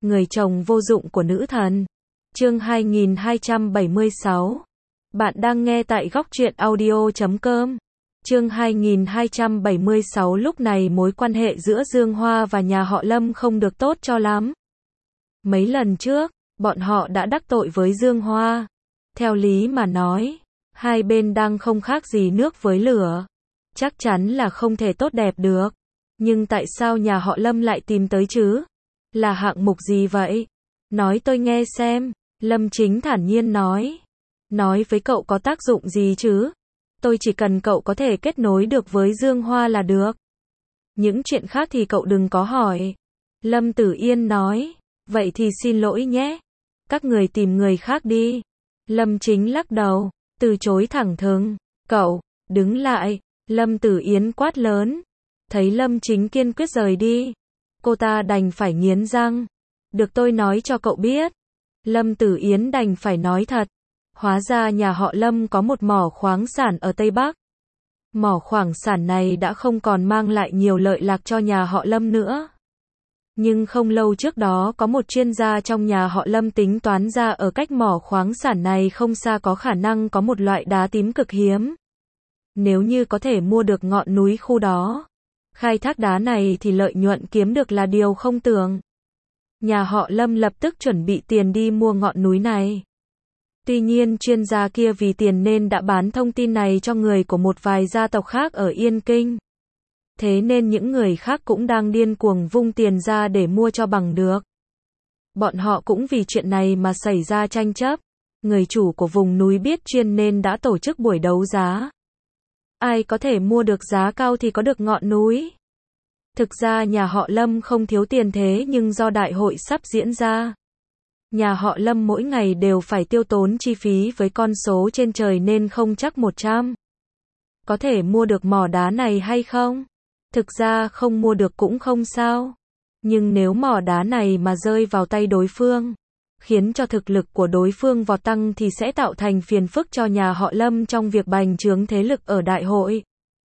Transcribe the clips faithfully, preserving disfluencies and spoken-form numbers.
Người chồng vô dụng của nữ thần. Chương hai nghìn hai trăm bảy mươi sáu. Bạn đang nghe tại góc truyện audio chấm com. Chương hai nghìn hai trăm bảy mươi sáu. Lúc này mối quan hệ giữa Dương Hoa và nhà họ Lâm không được tốt cho lắm. Mấy lần trước, bọn họ đã đắc tội với Dương Hoa. Theo lý mà nói, hai bên đang không khác gì nước với lửa. Chắc chắn là không thể tốt đẹp được. Nhưng tại sao nhà họ Lâm lại tìm tới chứ? Là hạng mục gì vậy? Nói tôi nghe xem. Lâm Chính thản nhiên nói. Nói với cậu có tác dụng gì chứ? Tôi chỉ cần cậu có thể kết nối được với Dương Hoa là được. Những chuyện khác thì cậu đừng có hỏi. Lâm Tử Yên nói. Vậy thì xin lỗi nhé. Các người tìm người khác đi. Lâm Chính lắc đầu, từ chối thẳng thừng. Cậu, đứng lại. Lâm Tử Yến quát lớn. Thấy Lâm Chính kiên quyết rời đi, cô ta đành phải nghiến răng. Được, tôi nói cho cậu biết. Lâm Tử Yến đành phải nói thật. Hóa ra nhà họ Lâm có một mỏ khoáng sản ở Tây Bắc. Mỏ khoáng sản này đã không còn mang lại nhiều lợi lạc cho nhà họ Lâm nữa. Nhưng không lâu trước đó có một chuyên gia trong nhà họ Lâm tính toán ra ở cách mỏ khoáng sản này không xa có khả năng có một loại đá tím cực hiếm. Nếu như có thể mua được ngọn núi khu đó, khai thác đá này thì lợi nhuận kiếm được là điều không tưởng. Nhà họ Lâm lập tức chuẩn bị tiền đi mua ngọn núi này. Tuy nhiên chuyên gia kia vì tiền nên đã bán thông tin này cho người của một vài gia tộc khác ở Yên Kinh. Thế nên những người khác cũng đang điên cuồng vung tiền ra để mua cho bằng được. Bọn họ cũng vì chuyện này mà xảy ra tranh chấp. Người chủ của vùng núi biết chuyên nên đã tổ chức buổi đấu giá. Ai có thể mua được giá cao thì có được ngọn núi. Thực ra nhà họ Lâm không thiếu tiền thế nhưng do đại hội sắp diễn ra, nhà họ Lâm mỗi ngày đều phải tiêu tốn chi phí với con số trên trời nên không chắc một trăm có thể mua được mỏ đá này hay không. Thực ra không mua được cũng không sao. Nhưng nếu mỏ đá này mà rơi vào tay đối phương, khiến cho thực lực của đối phương vọt tăng thì sẽ tạo thành phiền phức cho nhà họ Lâm trong việc bành trướng thế lực ở đại hội.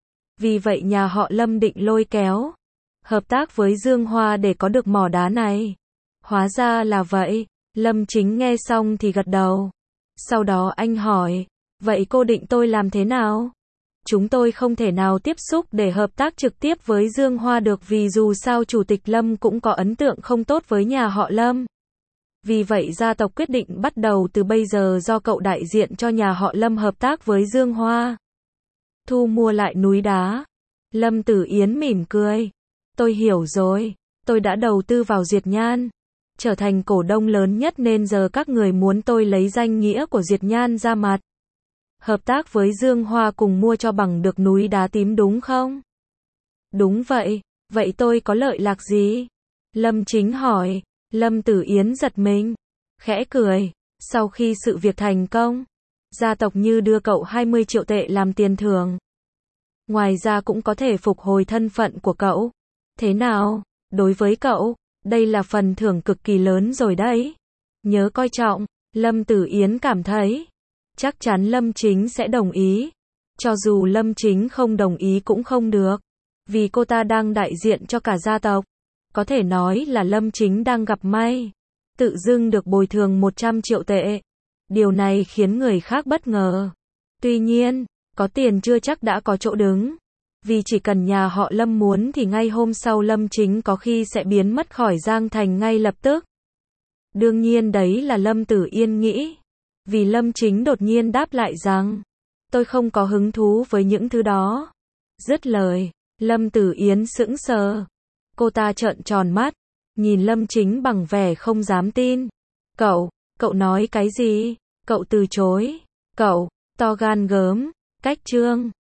Vì vậy nhà họ Lâm định lôi kéo, hợp tác với Dương Hoa để có được mỏ đá này. Hóa ra là vậy. Lâm Chính nghe xong thì gật đầu. Sau đó anh hỏi, vậy cô định tôi làm thế nào? Chúng tôi không thể nào tiếp xúc để hợp tác trực tiếp với Dương Hoa được vì dù sao Chủ tịch Lâm cũng có ấn tượng không tốt với nhà họ Lâm. Vì vậy gia tộc quyết định bắt đầu từ bây giờ do cậu đại diện cho nhà họ Lâm hợp tác với Dương Hoa. Thu mua lại núi đá. Lâm Tử Yến mỉm cười. Tôi hiểu rồi. Tôi đã đầu tư vào Diệt Nhan, trở thành cổ đông lớn nhất nên giờ các người muốn tôi lấy danh nghĩa của Diệt Nhan ra mặt. Hợp tác với Dương Hoa cùng mua cho bằng được núi đá tím đúng không? Đúng vậy. Vậy tôi có lợi lạc gì? Lâm Chính hỏi. Lâm Tử Yến giật mình, khẽ cười. Sau khi sự việc thành công, gia tộc như đưa cậu hai mươi triệu tệ làm tiền thưởng. Ngoài ra cũng có thể phục hồi thân phận của cậu. Thế nào? Đối với cậu, đây là phần thưởng cực kỳ lớn rồi đấy. Nhớ coi trọng. Lâm Tử Yến cảm thấy, chắc chắn Lâm Chính sẽ đồng ý. Cho dù Lâm Chính không đồng ý cũng không được. Vì cô ta đang đại diện cho cả gia tộc. Có thể nói là Lâm Chính đang gặp may. Tự dưng được bồi thường một trăm triệu tệ. Điều này khiến người khác bất ngờ. Tuy nhiên, có tiền chưa chắc đã có chỗ đứng. Vì chỉ cần nhà họ Lâm muốn thì ngay hôm sau Lâm Chính có khi sẽ biến mất khỏi Giang Thành ngay lập tức. Đương nhiên đấy là Lâm Tử Yên nghĩ. Vì Lâm Chính đột nhiên đáp lại rằng, tôi không có hứng thú với những thứ đó. Dứt lời, Lâm Tử Yến sững sờ. Cô ta trợn tròn mắt, nhìn Lâm Chính bằng vẻ không dám tin. Cậu, cậu nói cái gì? Cậu từ chối. Cậu, to gan gớm, cách chương.